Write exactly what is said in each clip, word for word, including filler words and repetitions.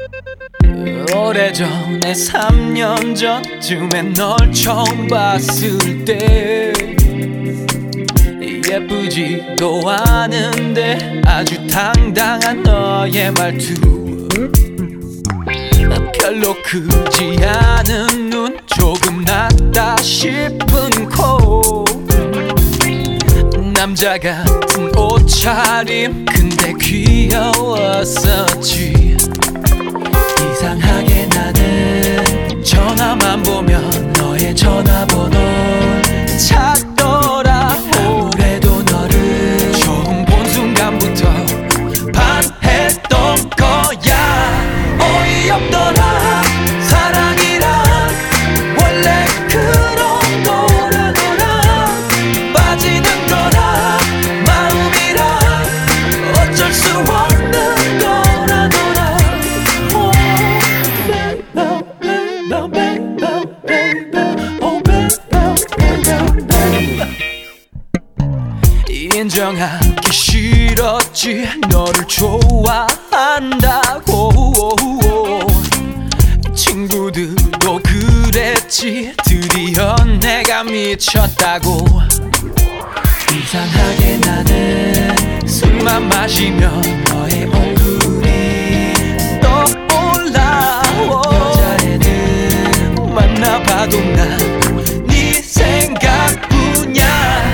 오래전에 삼 년 전쯤에 널 처음 봤을 때 예쁘지도 않은데 아주 당당한 너의 말투, 별로 크지 않은 눈, 조금 낫다 싶은 코, 남자 같은 옷차림, 근데 귀여웠었지. 이상하게 나는 전화만 보면 너의 전화번호 찾더라. 올해도 너를 처음 본 순간부터 반했던 거야. 어이없더라. 사랑이란 원래 그런 거라더라. 빠지는 거라. 마음이란 어쩔 수 없는 거라더라. Oh baby, baby, baby, oh baby, baby. 인정하기 싫었지, 너를 좋아한다고. 친구들도 그랬지, 드디어 내가 미쳤다고. 이상하게 나는 술만 마시면 너의 얼굴이 떠올라. 여자애들 만나봐도 난 네 생각뿐이야.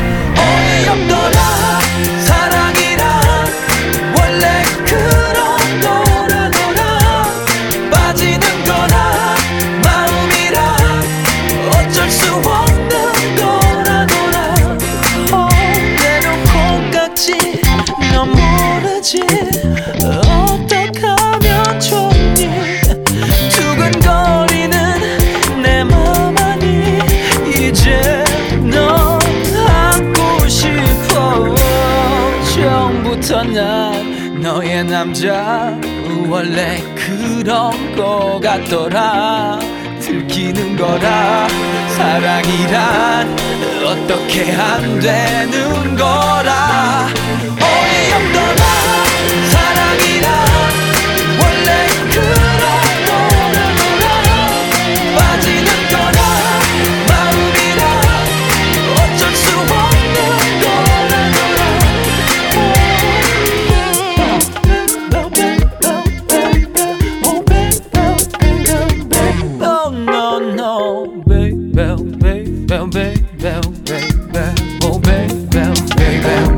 어이없더라. 사랑이란 원래 그런 거라더라. 빠지는 거라. 마음이란 어쩔 수 없는 거라더라. 어, 내놓고 깍지 넌 모르지. 어떡하면 좋니. 두근거리는 내 맘 아니. 이제 넌 안고 싶어. 처음부터 난 너의 남자, 원래 그런 거 같더라. 들키는 거라. 사랑이란 어떻게 안 되는 거라. 어이없더라. 사랑이란 원래 그런 거라더라. 빠지는 거라. 마음이란 어쩔 수 없는 거라더라. Oh no no baby baby baby baby, oh baby baby.